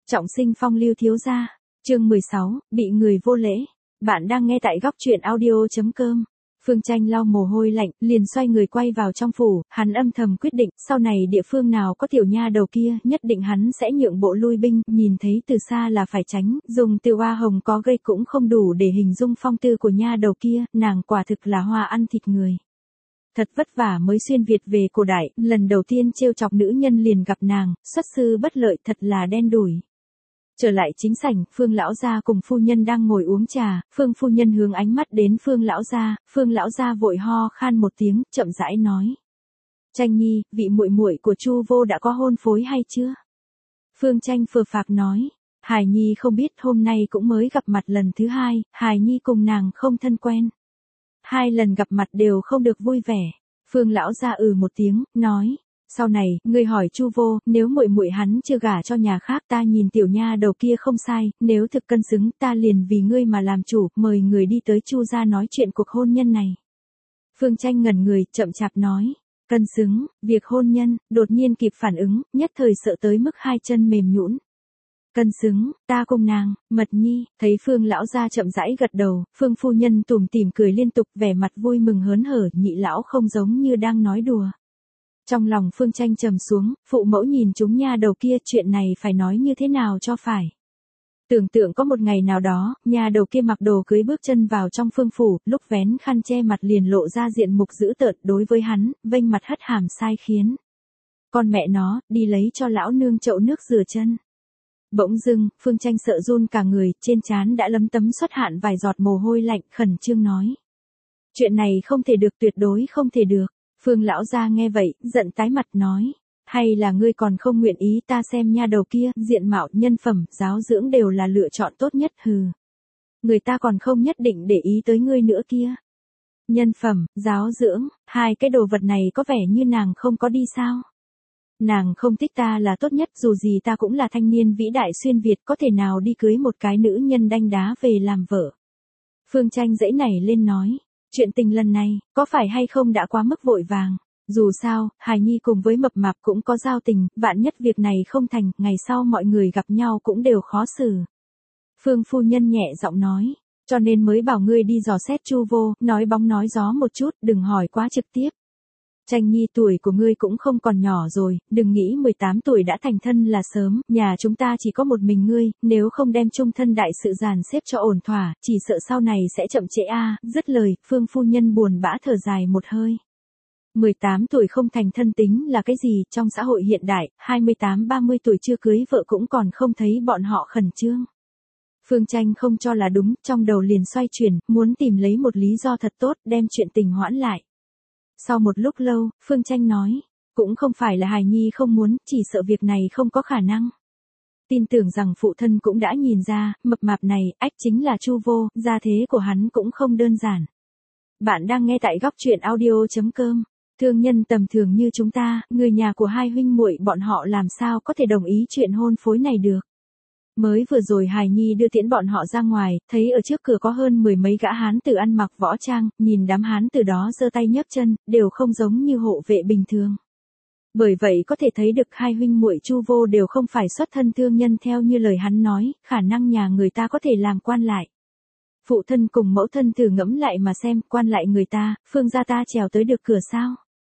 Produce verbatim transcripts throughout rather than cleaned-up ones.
Trọng sinh phong lưu thiếu gia, chương mười sáu, bị người vô lễ. Bạn đang nghe tại góc truyện audio chấm com. Phương Tranh lau mồ hôi lạnh, liền xoay người quay vào trong phủ, hắn âm thầm quyết định, sau này địa phương nào có tiểu nha đầu kia, nhất định hắn sẽ nhượng bộ lui binh, nhìn thấy từ xa là phải tránh, dùng từ hoa hồng có gây cũng không đủ để hình dung phong tư của nha đầu kia, nàng quả thực là hoa ăn thịt người. Thật vất vả mới xuyên Việt về cổ đại, lần đầu tiên trêu chọc nữ nhân liền gặp nàng, xuất sư bất lợi thật là đen đủi. Trở lại chính sảnh, Phương lão gia cùng phu nhân đang ngồi uống trà, Phương phu nhân hướng ánh mắt đến Phương lão gia, Phương lão gia vội ho khan một tiếng, chậm rãi nói: "Tranh nhi, vị muội muội của Chu vô đã có hôn phối hay chưa?" Phương Tranh phờ phạc nói: "Hài nhi không biết, hôm nay cũng mới gặp mặt lần thứ hai, hài nhi cùng nàng không thân quen. Hai lần gặp mặt đều không được vui vẻ." Phương lão gia ừ một tiếng, nói: "Sau này, ngươi hỏi Chu vô, nếu muội muội hắn chưa gả cho nhà khác, ta nhìn tiểu nha đầu kia không sai, nếu thực cân xứng, ta liền vì ngươi mà làm chủ, mời người đi tới Chu gia nói chuyện cuộc hôn nhân này." Phương Tranh ngẩn người, chậm chạp nói: "Cân xứng, việc hôn nhân." Đột nhiên kịp phản ứng, nhất thời sợ tới mức hai chân mềm nhũn. "Cân xứng, ta cùng nàng." Mật nhi, thấy Phương lão gia chậm rãi gật đầu, Phương phu nhân tủm tỉm cười liên tục, vẻ mặt vui mừng hớn hở, nhị lão không giống như đang nói đùa. Trong lòng Phương Tranh trầm xuống, phụ mẫu nhìn chúng nha đầu kia, chuyện này phải nói như thế nào cho phải. Tưởng tượng có một ngày nào đó, nha đầu kia mặc đồ cưới bước chân vào trong phương phủ, lúc vén khăn che mặt liền lộ ra diện mục dữ tợn đối với hắn, vênh mặt hất hàm sai khiến. Con mẹ nó, đi lấy cho lão nương chậu nước rửa chân. Bỗng dưng, Phương Tranh sợ run cả người, trên trán đã lấm tấm xuất hạn vài giọt mồ hôi lạnh, khẩn trương nói: "Chuyện này không thể được, tuyệt đối không thể được." Phương lão gia nghe vậy, giận tái mặt nói: "Hay là ngươi còn không nguyện ý ta xem nha đầu kia, diện mạo, nhân phẩm, giáo dưỡng đều là lựa chọn tốt nhất, hừ. Người ta còn không nhất định để ý tới ngươi nữa kia. Nhân phẩm, giáo dưỡng, hai cái đồ vật này có vẻ như nàng không có đi sao? Nàng không thích ta là tốt nhất, dù gì ta cũng là thanh niên vĩ đại xuyên Việt, có thể nào đi cưới một cái nữ nhân đanh đá về làm vợ." Phương Tranh giãy nảy lên nói: "Chuyện tình lần này, có phải hay không đã quá mức vội vàng? Dù sao, hài nhi cùng với mập mạp cũng có giao tình, vạn nhất việc này không thành, ngày sau mọi người gặp nhau cũng đều khó xử." Phương phu nhân nhẹ giọng nói: "Cho nên mới bảo ngươi đi dò xét Chu vô, nói bóng nói gió một chút, đừng hỏi quá trực tiếp. Tranh nhi, tuổi của ngươi cũng không còn nhỏ rồi, đừng nghĩ mười tám tuổi đã thành thân là sớm, nhà chúng ta chỉ có một mình ngươi, nếu không đem chung thân đại sự dàn xếp cho ổn thỏa, chỉ sợ sau này sẽ chậm trễ a." Dứt lời, Phương phu nhân buồn bã thở dài một hơi. mười tám tuổi không thành thân tính là cái gì, trong xã hội hiện đại, hai mươi tám ba mươi tuổi chưa cưới vợ cũng còn không thấy bọn họ khẩn trương. Phương Tranh không cho là đúng, trong đầu liền xoay chuyển, muốn tìm lấy một lý do thật tốt, đem chuyện tình hoãn lại. Sau một lúc lâu, Phương Tranh nói: "Cũng không phải là hài nhi không muốn, chỉ sợ việc này không có khả năng. Tin tưởng rằng phụ thân cũng đã nhìn ra, mập mạp này, ách chính là Chu vô, gia thế của hắn cũng không đơn giản." Bạn đang nghe tại góc truyện audio chấm com. Thương nhân tầm thường như chúng ta, người nhà của hai huynh muội bọn họ làm sao có thể đồng ý chuyện hôn phối này được. Mới vừa rồi hài nhi đưa tiễn bọn họ ra ngoài, thấy ở trước cửa có hơn mười mấy gã hán tử ăn mặc võ trang, nhìn đám hán tử đó giơ tay nhấc chân, đều không giống như hộ vệ bình thường. Bởi vậy có thể thấy được hai huynh muội Chu vô đều không phải xuất thân thương nhân theo như lời hắn nói, khả năng nhà người ta có thể làm quan lại. Phụ thân cùng mẫu thân thử ngẫm lại mà xem, quan lại người ta, Phương gia ta trèo tới được cửa sao?"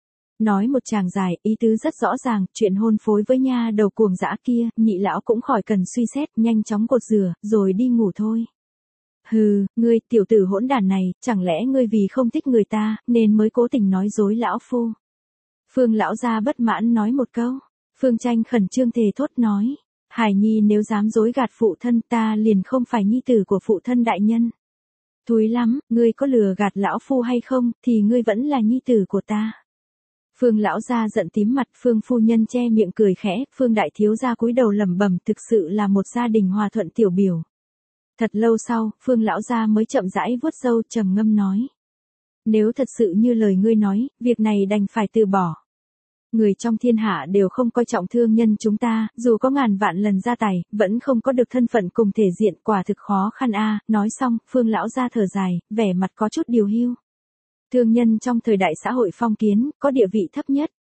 Nói một tràng dài, ý tứ rất rõ ràng, chuyện hôn phối với nha đầu cuồng dã kia, nhị lão cũng khỏi cần suy xét, nhanh chóng cột rửa, rồi đi ngủ thôi. "Hừ, ngươi, tiểu tử hỗn đản này, chẳng lẽ ngươi vì không thích người ta, nên mới cố tình nói dối lão phu?" Phương lão gia bất mãn nói một câu. Phương Tranh khẩn trương thề thốt nói: "Hài nhi nếu dám dối gạt phụ thân, ta liền không phải nhi tử của phụ thân đại nhân. Thúi lắm, ngươi có lừa gạt lão phu hay không, thì ngươi vẫn là nhi tử của ta." Phương lão gia giận tím mặt, Phương phu nhân che miệng cười khẽ, Phương đại thiếu gia cúi đầu lẩm bẩm, thực sự là một gia đình hòa thuận tiểu biểu. Thật lâu sau, Phương lão gia mới chậm rãi vuốt râu, trầm ngâm nói: "Nếu thật sự như lời ngươi nói, việc này đành phải từ bỏ. Người trong thiên hạ đều không coi trọng thương nhân chúng ta, dù có ngàn vạn lần gia tài, vẫn không có được thân phận cùng thể diện, quả thực khó khăn a." Nói xong, Phương lão gia thở dài, vẻ mặt có chút điều hiu. Thương nhân trong thời đại xã hội phong kiến, có địa vị thấp nhất.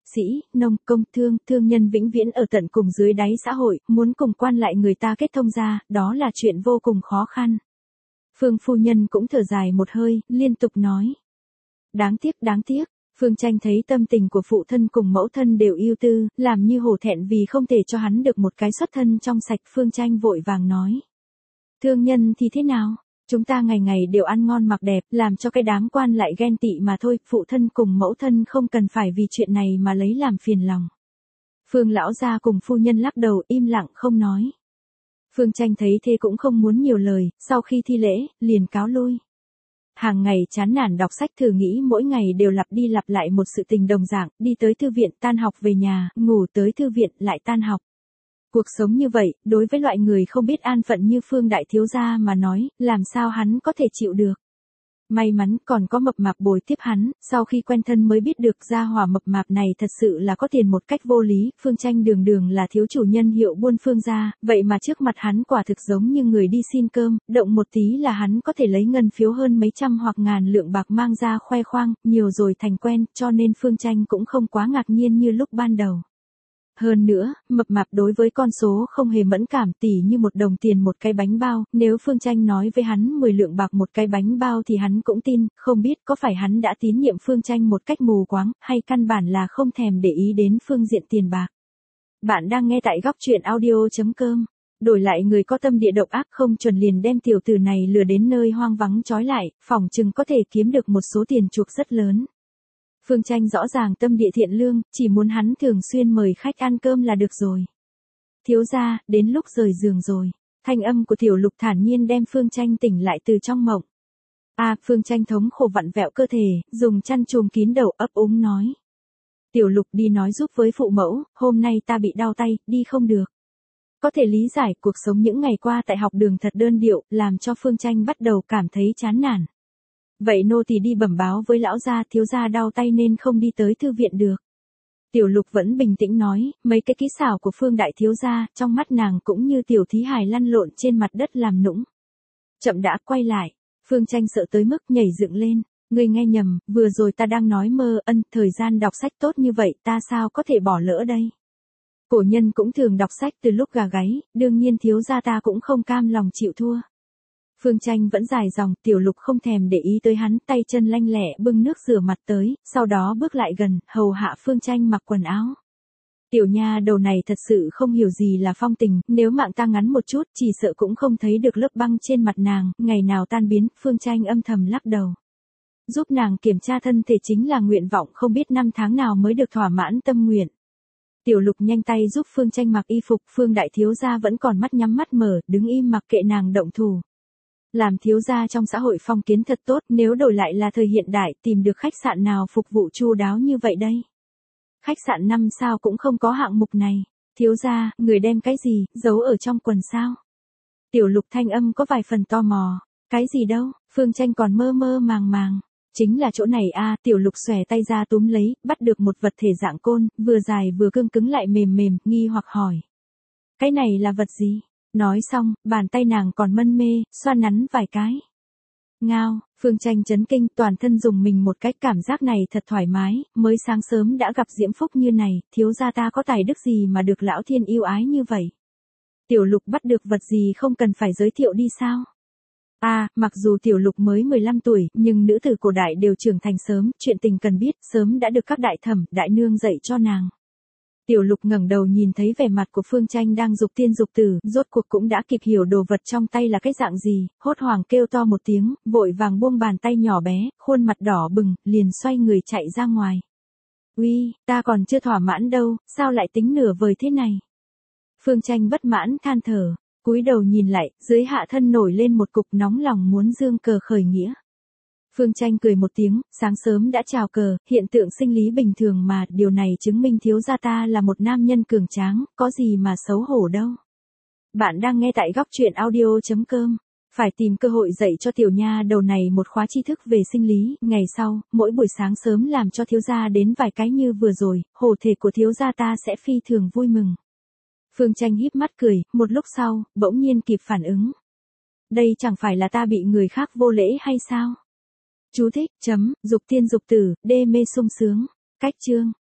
sĩ, nông, công, thương, thương nhân vĩnh viễn ở tận cùng dưới đáy xã hội, muốn cùng quan lại người ta kết thông ra, đó là chuyện vô cùng khó khăn. Phương phu nhân cũng thở dài một hơi, liên tục nói. Đáng tiếc, đáng tiếc. Phương Tranh thấy tâm tình của phụ thân cùng mẫu thân đều ưu tư, làm như hổ thẹn vì không thể cho hắn được một cái xuất thân trong sạch. Phương Tranh vội vàng nói. Thương nhân thì thế nào? Chúng ta ngày ngày đều ăn ngon mặc đẹp, làm cho cái đám quan lại ghen tị mà thôi, phụ thân cùng mẫu thân không cần phải vì chuyện này mà lấy làm phiền lòng. Phương lão gia cùng phu nhân lắc đầu im lặng không nói. Phương Tranh thấy thế cũng không muốn nhiều lời, sau khi thi lễ, liền cáo lui. Hàng ngày chán nản đọc sách thử nghĩ mỗi ngày đều lặp đi lặp lại một sự tình đồng dạng, đi tới thư viện tan học về nhà, ngủ tới thư viện lại tan học. Cuộc sống như vậy, đối với loại người không biết an phận như Phương đại thiếu gia mà nói, làm sao hắn có thể chịu được. May mắn còn có mập mạp bồi tiếp hắn, sau khi quen thân mới biết được gia hỏa mập mạp này thật sự là có tiền một cách vô lý. Phương Tranh đường đường là thiếu chủ nhân hiệu buôn Phương gia, vậy mà trước mặt hắn quả thực giống như người đi xin cơm, động một tí là hắn có thể lấy ngân phiếu hơn mấy trăm hoặc ngàn lượng bạc mang ra khoe khoang, nhiều rồi thành quen, cho nên Phương Tranh cũng không quá ngạc nhiên như lúc ban đầu. Hơn nữa, mập mạp đối với con số không hề mẫn cảm, tỉ như một đồng tiền một cái bánh bao, nếu Phương Tranh nói với hắn mười lượng bạc một cái bánh bao thì hắn cũng tin, không biết có phải hắn đã tín nhiệm Phương Tranh một cách mù quáng, hay căn bản là không thèm để ý đến phương diện tiền bạc. Bạn đang nghe tại góc truyện audio chấm com. Đổi lại người có tâm địa độc ác không chuẩn liền đem tiểu tử này lừa đến nơi hoang vắng trói lại, phỏng chừng có thể kiếm được một số tiền chuộc rất lớn. Phương Tranh rõ ràng tâm địa thiện lương, chỉ muốn hắn thường xuyên mời khách ăn cơm là được rồi. Thiếu gia, đến lúc rời giường rồi. Thanh âm của Tiểu Lục thản nhiên đem Phương Tranh tỉnh lại từ trong mộng. À, Phương Tranh thống khổ vặn vẹo cơ thể, dùng chăn trùm kín đầu ấp úng nói. Tiểu Lục đi nói giúp với phụ mẫu, hôm nay ta bị đau tay, đi không được. Có thể lý giải cuộc sống những ngày qua tại học đường thật đơn điệu, làm cho Phương Tranh bắt đầu cảm thấy chán nản. Vậy nô tỳ đi bẩm báo với lão gia, thiếu gia đau tay nên không đi tới thư viện được. Tiểu Lục vẫn bình tĩnh nói, mấy cái kỹ xảo của Phương đại thiếu gia, trong mắt nàng cũng như tiểu thí hài lăn lộn trên mặt đất làm nũng. Chậm đã, quay lại. Phương Tranh sợ tới mức nhảy dựng lên. Ngươi nghe nhầm, vừa rồi ta đang nói mơ ân, thời gian đọc sách tốt như vậy ta sao có thể bỏ lỡ đây. Cổ nhân cũng thường đọc sách từ lúc gà gáy, đương nhiên thiếu gia ta cũng không cam lòng chịu thua. Phương Tranh vẫn dài dòng, Tiểu Lục không thèm để ý tới hắn, tay chân lanh lẹ bưng nước rửa mặt tới, sau đó bước lại gần, hầu hạ Phương Tranh mặc quần áo. Tiểu nha đầu này thật sự không hiểu gì là phong tình, nếu mạng ta ngắn một chút, chỉ sợ cũng không thấy được lớp băng trên mặt nàng, ngày nào tan biến. Phương Tranh âm thầm lắc đầu. Giúp nàng kiểm tra thân thể chính là nguyện vọng không biết năm tháng nào mới được thỏa mãn tâm nguyện. Tiểu Lục nhanh tay giúp Phương Tranh mặc y phục, Phương đại thiếu gia vẫn còn mắt nhắm mắt mở, đứng im mặc kệ nàng động thủ. Làm thiếu gia trong xã hội phong kiến thật tốt, nếu đổi lại là thời hiện đại, tìm được khách sạn nào phục vụ chu đáo như vậy đây. Khách sạn năm sao cũng không có hạng mục này. Thiếu gia, người đem cái gì, giấu ở trong quần sao? Tiểu Lục thanh âm có vài phần tò mò. Cái gì đâu, Phương Tranh còn mơ mơ màng màng. Chính là chỗ này a. Tiểu Lục xòe tay ra túm lấy, bắt được một vật thể dạng côn, vừa dài vừa cương cứng lại mềm mềm, nghi hoặc hỏi. Cái này là vật gì? Nói xong, bàn tay nàng còn mân mê, xoa nắn vài cái. Ngao, Phương Tranh chấn kinh, toàn thân dùng mình một cái, cảm giác này thật thoải mái, mới sáng sớm đã gặp diễm phúc như này, thiếu gia ta có tài đức gì mà được lão thiên yêu ái như vậy. Tiểu Lục bắt được vật gì không cần phải giới thiệu đi sao? À, mặc dù Tiểu Lục mới mười lăm tuổi, nhưng nữ tử cổ đại đều trưởng thành sớm, chuyện tình cần biết, sớm đã được các đại thẩm, đại nương dạy cho nàng. Tiểu Lục ngẩng đầu nhìn thấy vẻ mặt của Phương Tranh đang dục tiên dục tử, rốt cuộc cũng đã kịp hiểu đồ vật trong tay là cái dạng gì, hốt hoảng kêu to một tiếng, vội vàng buông bàn tay nhỏ bé, khuôn mặt đỏ bừng, liền xoay người chạy ra ngoài. Uy, ta còn chưa thỏa mãn đâu, sao lại tính nửa vời thế này? Phương Tranh bất mãn than thở, cúi đầu nhìn lại, dưới hạ thân nổi lên một cục nóng lòng muốn giương cờ khởi nghĩa. Phương Tranh cười một tiếng, sáng sớm đã chào cờ, hiện tượng sinh lý bình thường mà, điều này chứng minh thiếu gia ta là một nam nhân cường tráng, có gì mà xấu hổ đâu. Bạn đang nghe tại góc truyện audio chấm com. Phải tìm cơ hội dạy cho tiểu nha đầu này một khóa tri thức về sinh lý, ngày sau, mỗi buổi sáng sớm làm cho thiếu gia đến vài cái như vừa rồi, hổ thể của thiếu gia ta sẽ phi thường vui mừng. Phương Tranh híp mắt cười, một lúc sau, bỗng nhiên kịp phản ứng. Đây chẳng phải là ta bị người khác vô lễ hay sao? Chú thích, chấm, dục tiên dục tử, đê mê sung sướng. Cách chương.